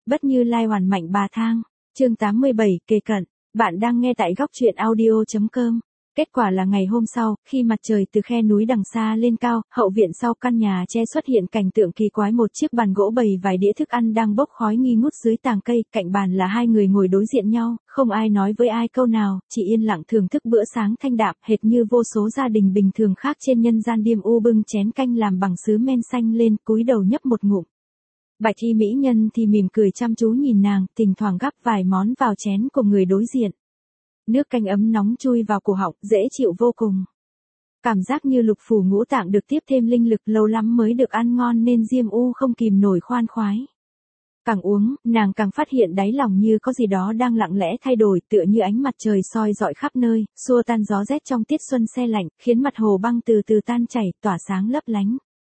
Bất Như Lai hoàn mạnh bà thang. Chương 87 kề cận. Bạn đang nghe tại góc truyện audio.com. Kết quả là ngày hôm sau, khi mặt trời từ khe núi đằng xa lên cao, hậu viện sau căn nhà tre xuất hiện cảnh tượng kỳ quái, một chiếc bàn gỗ bày vài đĩa thức ăn đang bốc khói nghi ngút dưới tàng cây, cạnh bàn là hai người ngồi đối diện nhau, không ai nói với ai câu nào, chỉ yên lặng thưởng thức bữa sáng thanh đạm, hệt như vô số gia đình bình thường khác trên nhân gian. Điềm u bưng chén canh làm bằng sứ men xanh lên, cúi đầu nhấp một ngụm. Bạch y mỹ nhân thì mỉm cười chăm chú nhìn nàng, thỉnh thoảng gắp vài món vào chén của người đối diện. Nước canh ấm nóng chui vào cổ họng, dễ chịu vô cùng. Cảm giác như lục phủ ngũ tạng được tiếp thêm linh lực, lâu lắm mới được ăn ngon nên Diêm U không kìm nổi khoan khoái. Càng uống, nàng càng phát hiện đáy lòng như có gì đó đang lặng lẽ thay đổi, tựa như ánh mặt trời soi rọi khắp nơi, xua tan gió rét trong tiết xuân se lạnh, khiến mặt hồ băng từ từ tan chảy, tỏa sáng lấp lánh.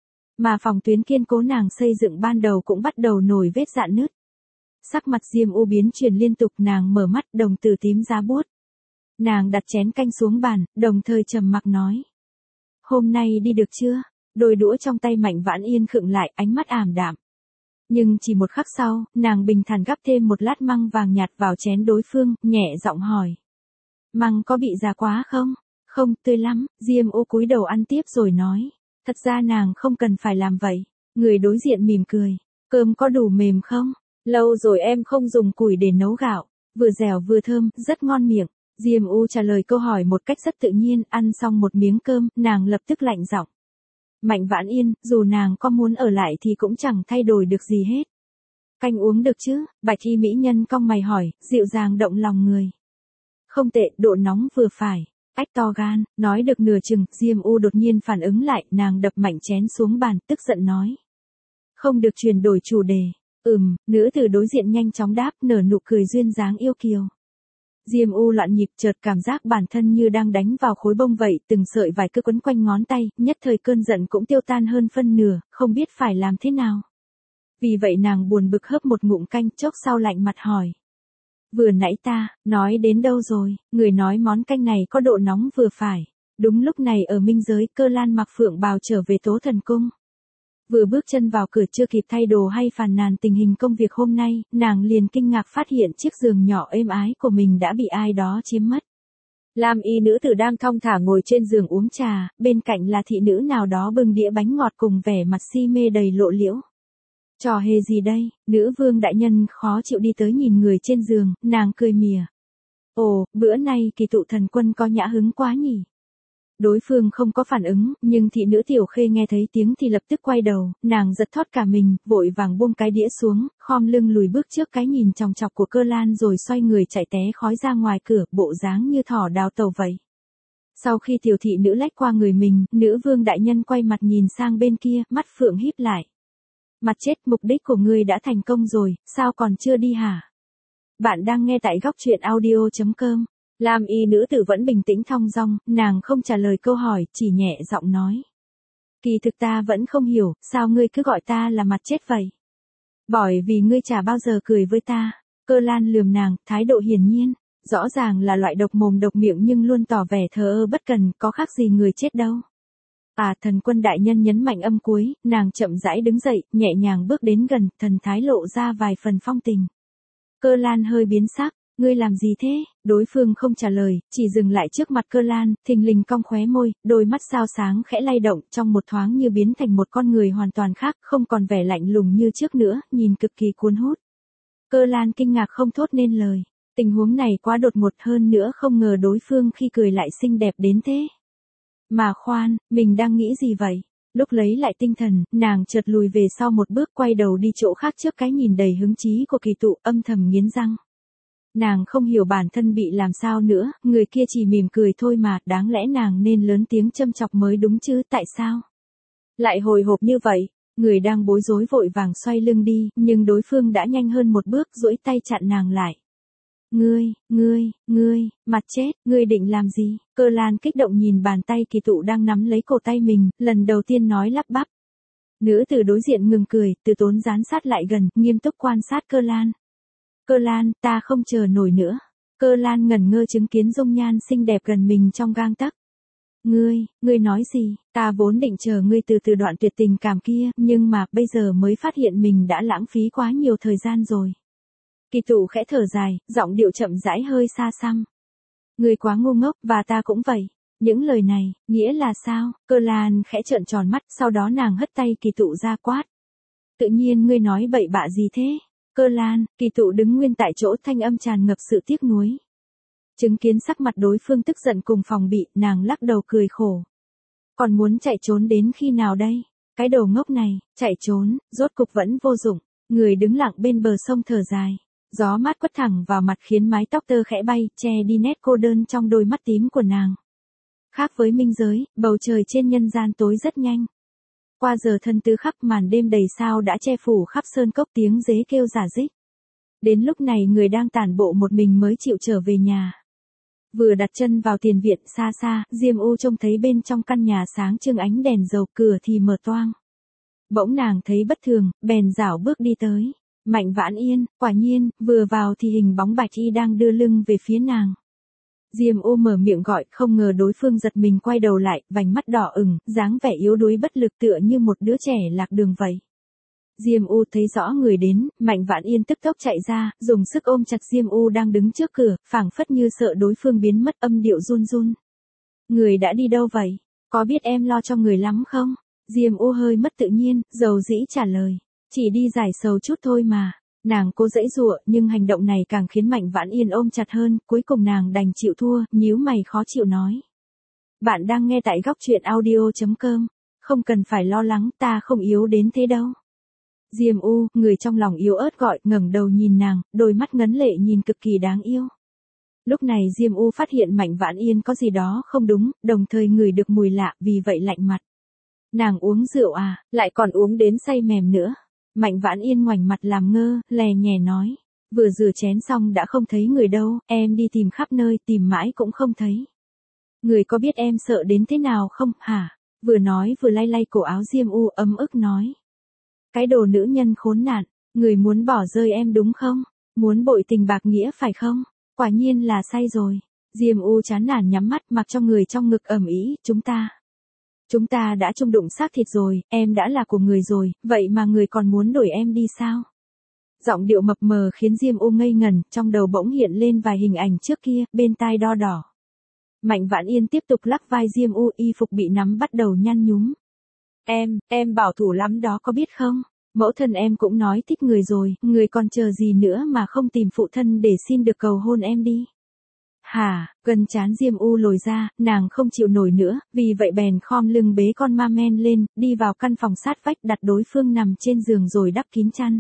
Mà phòng tuyến kiên cố nàng xây dựng ban đầu cũng bắt đầu nổi vết rạn nứt. Sắc mặt Diêm U biến chuyển liên tục, nàng mở mắt, đồng tử tím giá buốt. Nàng đặt chén canh xuống bàn, đồng thời trầm mặc nói. Hôm nay đi được chưa? Đôi đũa trong tay Mạnh Vãn Yên khựng lại, ánh mắt ảm đạm. Nhưng chỉ một khắc sau, nàng bình thản gắp thêm một lát măng vàng nhạt vào chén đối phương, nhẹ giọng hỏi. Măng có bị già quá không? Không, tươi lắm. Diêm U cúi đầu ăn tiếp rồi nói. Thật ra nàng không cần phải làm vậy. Người đối diện mỉm cười. Cơm có đủ mềm không? Lâu rồi em không dùng củi để nấu gạo. Vừa dẻo vừa thơm, rất ngon miệng. Diêm U trả lời câu hỏi một cách rất tự nhiên, ăn xong một miếng cơm, nàng lập tức lạnh giọng. Mạnh Vãn Yên, dù nàng có muốn ở lại thì cũng chẳng thay đổi được gì hết. Canh uống được chứ? Bạch y mỹ nhân cong mày hỏi, dịu dàng động lòng người. Không tệ, độ nóng vừa phải. Ách to gan, nói được nửa chừng, Diêm U đột nhiên phản ứng lại, nàng đập mạnh chén xuống bàn, tức giận nói. Không được chuyển đổi chủ đề. Nữ tử đối diện nhanh chóng đáp, nở nụ cười duyên dáng yêu kiều. Diêm U loạn nhịp, chợt cảm giác bản thân như đang đánh vào khối bông vậy, từng sợi vải cứ quấn quanh ngón tay, nhất thời cơn giận cũng tiêu tan hơn phân nửa, không biết phải làm thế nào. Vì vậy nàng buồn bực hớp một ngụm canh, chốc sau lạnh mặt hỏi. Vừa nãy ta, nói đến đâu rồi? Người nói món canh này có độ nóng vừa phải. Đúng lúc này ở minh giới, Cơ Lan mặc phượng bào trở về Tố Thần Cung. Vừa bước chân vào cửa, chưa kịp thay đồ hay phàn nàn tình hình công việc hôm nay, nàng liền kinh ngạc phát hiện chiếc giường nhỏ êm ái của mình đã bị ai đó chiếm mất. Lam y nữ tử đang thong thả ngồi trên giường uống trà, bên cạnh là thị nữ nào đó bưng đĩa bánh ngọt cùng vẻ mặt si mê đầy lộ liễu. Trò hề gì đây? Nữ vương đại nhân khó chịu đi tới nhìn người trên giường, nàng cười mỉa. Ồ, bữa nay Kỳ Tụ Thần Quân có nhã hứng quá nhỉ? Đối phương không có phản ứng, nhưng thị nữ Tiểu Khê nghe thấy tiếng thì lập tức quay đầu, nàng giật thót cả mình, vội vàng buông cái đĩa xuống, khom lưng lùi bước trước cái nhìn chòng chọc của Cơ Lan rồi xoay người chạy té khói ra ngoài cửa, bộ dáng như thỏ đào tàu vậy. Sau khi tiểu thị nữ lách qua người mình, nữ vương đại nhân quay mặt nhìn sang bên kia, mắt phượng híp lại. Mặt chết, mục đích của ngươi đã thành công rồi, sao còn chưa đi hả? Bạn đang nghe tại góc truyện audio.com. Lam y nữ tử vẫn bình tĩnh thong dong, nàng không trả lời câu hỏi, chỉ nhẹ giọng nói. Kỳ thực ta vẫn không hiểu, sao ngươi cứ gọi ta là mặt chết vậy? Bởi vì ngươi chả bao giờ cười với ta. Cơ Lan lườm nàng, thái độ hiển nhiên. Rõ ràng là loại độc mồm độc miệng nhưng luôn tỏ vẻ thờ ơ bất cần, có khác gì người chết đâu. Thần quân đại nhân nhấn mạnh âm cuối, nàng chậm rãi đứng dậy, nhẹ nhàng bước đến gần, thần thái lộ ra vài phần phong tình. Cơ Lan hơi biến sắc, ngươi làm gì thế? Đối phương không trả lời, chỉ dừng lại trước mặt Cơ Lan, thình lình cong khóe môi, đôi mắt sao sáng khẽ lay động, trong một thoáng như biến thành một con người hoàn toàn khác, không còn vẻ lạnh lùng như trước nữa, nhìn cực kỳ cuốn hút. Cơ Lan kinh ngạc không thốt nên lời. Tình huống này quá đột ngột, hơn nữa không ngờ đối phương khi cười lại xinh đẹp đến thế. Mà khoan, mình đang nghĩ gì vậy? Lúc lấy lại tinh thần, nàng chợt lùi về sau một bước, quay đầu đi chỗ khác trước cái nhìn đầy hứng chí của Kỳ Tụ, âm thầm nghiến răng. Nàng không hiểu bản thân bị làm sao nữa, người kia chỉ mỉm cười thôi mà, đáng lẽ nàng nên lớn tiếng châm chọc mới đúng chứ, tại sao? Lại hồi hộp như vậy, người đang bối rối vội vàng xoay lưng đi, nhưng đối phương đã nhanh hơn một bước, duỗi tay chặn nàng lại. Ngươi, mặt chết, ngươi định làm gì? Cơ Lan kích động nhìn bàn tay Kỳ Tụ đang nắm lấy cổ tay mình, lần đầu tiên nói lắp bắp. Nữ tử đối diện ngừng cười, Từ Tốn dán sát lại gần, nghiêm túc quan sát Cơ Lan. Cơ Lan, ta không chờ nổi nữa. Cơ Lan ngẩn ngơ chứng kiến dung nhan xinh đẹp gần mình trong gang tấc. Ngươi nói gì? Ta vốn định chờ ngươi từ từ đoạn tuyệt tình cảm kia, nhưng mà bây giờ mới phát hiện mình đã lãng phí quá nhiều thời gian rồi. Kỳ tụ khẽ thở dài, giọng điệu chậm rãi hơi xa xăm. Người quá ngu ngốc, và ta cũng vậy. Những lời này, nghĩa là sao? Cơ Lan khẽ trợn tròn mắt, sau đó nàng hất tay Kỳ tụ ra quát. Tự nhiên ngươi nói bậy bạ gì thế? Cơ Lan, Kỳ tụ đứng nguyên tại chỗ, thanh âm tràn ngập sự tiếc nuối. Chứng kiến sắc mặt đối phương tức giận cùng phòng bị, nàng lắc đầu cười khổ. Còn muốn chạy trốn đến khi nào đây? Cái đồ ngốc này, chạy trốn, rốt cục vẫn vô dụng. Người đứng lặng bên bờ sông thở dài. Gió mát quất thẳng vào mặt khiến mái tóc tơ khẽ bay, che đi nét cô đơn trong đôi mắt tím của nàng. Khác với minh giới, bầu trời trên nhân gian tối rất nhanh. Qua giờ thân tư khắc, màn đêm đầy sao đã che phủ khắp sơn cốc, tiếng dế kêu rả rích. Đến lúc này người đang tản bộ một mình mới chịu trở về nhà. Vừa đặt chân vào tiền viện, xa xa, Diêm U trông thấy bên trong căn nhà sáng trưng ánh đèn dầu, cửa thì mở toang. Bỗng nàng thấy bất thường, bèn rảo bước đi tới. Mạnh Vãn Yên, quả nhiên, vừa vào thì hình bóng bạch y đang đưa lưng về phía nàng. Diêm U mở miệng gọi, không ngờ đối phương giật mình quay đầu lại, vành mắt đỏ ửng, dáng vẻ yếu đuối bất lực tựa như một đứa trẻ lạc đường vậy. Diêm U thấy rõ người đến, Mạnh Vãn Yên tức tốc chạy ra, dùng sức ôm chặt Diêm U đang đứng trước cửa, phảng phất như sợ đối phương biến mất, âm điệu run run. Người đã đi đâu vậy? Có biết em lo cho người lắm không? Diêm U hơi mất tự nhiên, dầu dĩ trả lời. Chỉ đi giải sầu chút thôi mà. Nàng cố giãy giụa, nhưng hành động này càng khiến Mạnh Vãn Yên ôm chặt hơn, cuối cùng nàng đành chịu thua, nhíu mày khó chịu nói. Bạn đang nghe tại góc truyện audio.com. Không cần phải lo lắng, ta không yếu đến thế đâu. Diêm U, người trong lòng yếu ớt gọi, ngẩng đầu nhìn nàng, đôi mắt ngấn lệ nhìn cực kỳ đáng yêu. Lúc này Diêm U phát hiện Mạnh Vãn Yên có gì đó không đúng, đồng thời ngửi được mùi lạ, vì vậy lạnh mặt. Nàng uống rượu à, lại còn uống đến say mềm nữa. Mạnh Vãn Yên ngoảnh mặt làm ngơ, lè nhè nói. Vừa rửa chén xong đã không thấy người đâu, em đi tìm khắp nơi, tìm mãi cũng không thấy. Người có biết em sợ đến thế nào không, hả? Vừa nói vừa lay lay cổ áo Diêm U, ấm ức nói. Cái đồ nữ nhân khốn nạn, người muốn bỏ rơi em đúng không? Muốn bội tình bạc nghĩa phải không? Quả nhiên là say rồi. Diêm U chán nản nhắm mắt, mặc cho người trong ngực ầm ĩ, Chúng ta đã chung đụng xác thịt rồi, em đã là của người rồi, vậy mà người còn muốn đuổi em đi sao? Giọng điệu mập mờ khiến Diêm U ngây ngẩn, trong đầu bỗng hiện lên vài hình ảnh trước kia, bên tai đo đỏ. Mạnh Vãn Yên tiếp tục lắc vai Diêm U, y phục bị nắm bắt đầu nhăn nhúm. Em bảo thủ lắm đó có biết không? Mẫu thân em cũng nói thích người rồi, người còn chờ gì nữa mà không tìm phụ thân để xin được cầu hôn em đi. Hả, gần trán Diêm U lồi ra, nàng không chịu nổi nữa, vì vậy bèn khom lưng bế con ma men lên, đi vào căn phòng sát vách, đặt đối phương nằm trên giường rồi đắp kín chăn.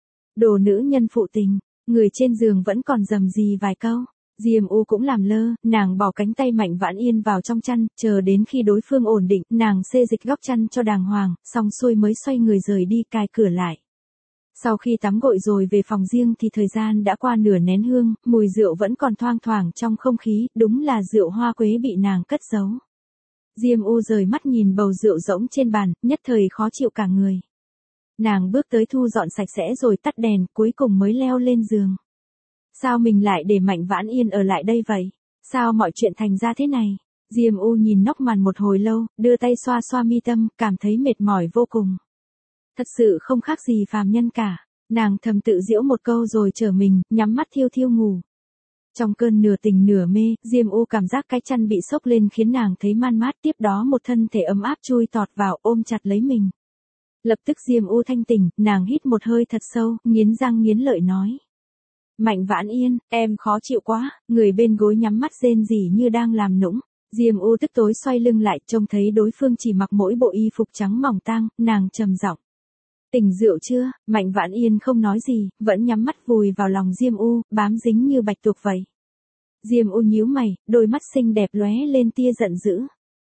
Đồ nữ nhân phụ tình, người trên giường vẫn còn rầm rì vài câu. Diêm U cũng làm lơ, nàng bỏ cánh tay Mạnh Vãn Yên vào trong chăn, chờ đến khi đối phương ổn định, nàng xê dịch góc chăn cho đàng hoàng, xong xuôi mới xoay người rời đi, cài cửa lại. Sau khi tắm gội rồi về phòng riêng thì thời gian đã qua nửa nén hương, mùi rượu vẫn còn thoang thoảng trong không khí, đúng là rượu hoa quế bị nàng cất giấu. Diêm U rời mắt nhìn bầu rượu rỗng trên bàn, nhất thời khó chịu cả người. Nàng bước tới thu dọn sạch sẽ rồi tắt đèn, cuối cùng mới leo lên giường. Sao mình lại để Mạnh Vãn Yên ở lại đây vậy? Sao mọi chuyện thành ra thế này? Diêm U nhìn nóc màn một hồi lâu, đưa tay xoa xoa mi tâm, cảm thấy mệt mỏi vô cùng. Thật sự không khác gì phàm nhân cả. Nàng thầm tự giễu một câu rồi trở mình, nhắm mắt thiêu thiêu ngủ. Trong cơn nửa tỉnh nửa mê, Diêm U cảm giác cái chăn bị xốc lên khiến nàng thấy man mát, tiếp đó một thân thể ấm áp chui tọt vào ôm chặt lấy mình. Lập tức Diêm U thanh tỉnh, nàng hít một hơi thật sâu, nghiến răng nghiến lợi nói. Mạnh Vãn Yên, em khó chịu quá, người bên gối nhắm mắt rên rỉ như đang làm nũng. Diêm U tức tối xoay lưng lại, trông thấy đối phương chỉ mặc mỗi bộ y phục trắng mỏng tang, nàng trầm giọng. Tỉnh rượu chưa? Mạnh Vãn Yên không nói gì, vẫn nhắm mắt vùi vào lòng Diêm U, bám dính như bạch tuộc vậy. Diêm U nhíu mày, đôi mắt xinh đẹp lóe lên tia giận dữ.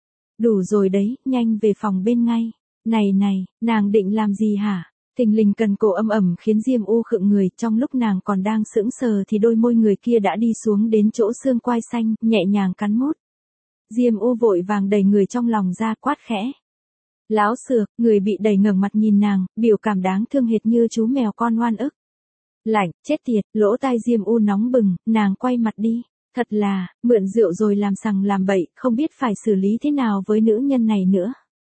Đủ rồi đấy, nhanh về phòng bên ngay. Này, nàng định làm gì hả? Thình lình cần cổ âm ẩm khiến Diêm U khựng người, trong lúc nàng còn đang sững sờ thì đôi môi người kia đã đi xuống đến chỗ xương quai xanh, nhẹ nhàng cắn mút. Diêm U vội vàng đẩy người trong lòng ra, quát khẽ. Láo xược, người bị đẩy ngẩng mặt nhìn nàng, biểu cảm đáng thương hệt như chú mèo con oan ức. Lạnh, chết tiệt, lỗ tai Diêm U nóng bừng, nàng quay mặt đi. Thật là, mượn rượu rồi làm sằng làm bậy, không biết phải xử lý thế nào với nữ nhân này nữa.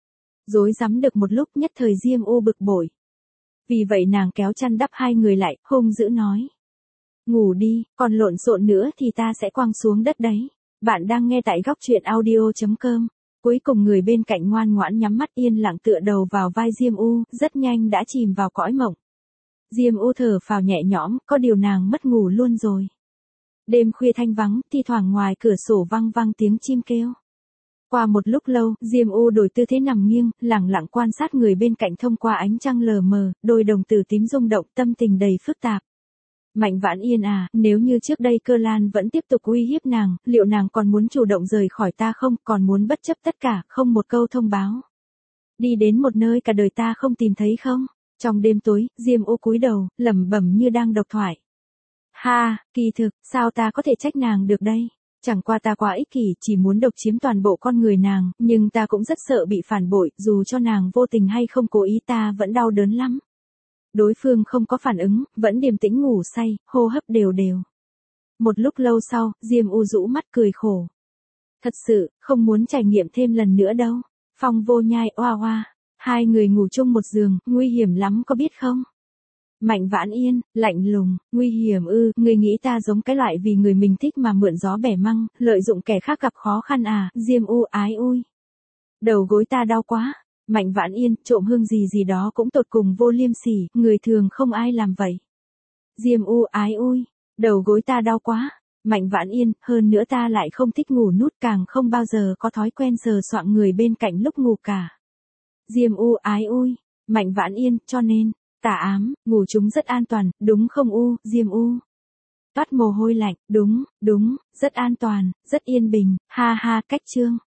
Rối rắm được một lúc, nhất thời Diêm U bực bội. Vì vậy nàng kéo chăn đắp hai người lại, hung dữ nói. Ngủ đi, còn lộn xộn nữa thì ta sẽ quăng xuống đất đấy. Bạn đang nghe tại góc truyện audio.com. Cuối cùng người bên cạnh ngoan ngoãn nhắm mắt yên lặng tựa đầu vào vai Diêm U, rất nhanh đã chìm vào cõi mộng. Diêm U thở phào nhẹ nhõm, có điều nàng mất ngủ luôn rồi. Đêm khuya thanh vắng, thi thoảng ngoài cửa sổ vang vang tiếng chim kêu. Qua một lúc lâu, Diêm U đổi tư thế nằm nghiêng, lẳng lặng quan sát người bên cạnh thông qua ánh trăng lờ mờ, đôi đồng tử tím rung động, tâm tình đầy phức tạp. Mạnh Vãn Yên à, nếu như trước đây Cơ Lan vẫn tiếp tục uy hiếp nàng, liệu nàng còn muốn chủ động rời khỏi ta không, còn muốn bất chấp tất cả, không một câu thông báo. Đi đến một nơi cả đời ta không tìm thấy không? Trong đêm tối, Diêm U cúi đầu, lẩm bẩm như đang độc thoại. Ha, kỳ thực, sao ta có thể trách nàng được đây? Chẳng qua ta quá ích kỷ, chỉ muốn độc chiếm toàn bộ con người nàng, nhưng ta cũng rất sợ bị phản bội, dù cho nàng vô tình hay không cố ý ta vẫn đau đớn lắm. Đối phương không có phản ứng, vẫn điềm tĩnh ngủ say, hô hấp đều đều. Một lúc lâu sau, Diêm U rũ mắt cười khổ. Thật sự, không muốn trải nghiệm thêm lần nữa đâu. Phong Vô Nhai oa oa, hai người ngủ chung một giường, nguy hiểm lắm có biết không? Mạnh Vãn Yên, lạnh lùng, nguy hiểm ư, người nghĩ ta giống cái loại vì người mình thích mà mượn gió bẻ măng, lợi dụng kẻ khác gặp khó khăn à, Diêm U ái ui. Đầu gối ta đau quá. Mạnh Vãn Yên, trộm hương gì gì đó cũng tột cùng vô liêm sỉ, người thường không ai làm vậy. Diêm U ái ui, đầu gối ta đau quá. Mạnh Vãn Yên, hơn nữa ta lại không thích ngủ nút, càng không bao giờ có thói quen sờ soạng người bên cạnh lúc ngủ cả. Diêm U ái ui, Mạnh Vãn Yên, cho nên, tà ám, ngủ chúng rất an toàn, đúng không U, Diêm U? Toát mồ hôi lạnh, đúng, rất an toàn, rất yên bình, ha ha, cách chương.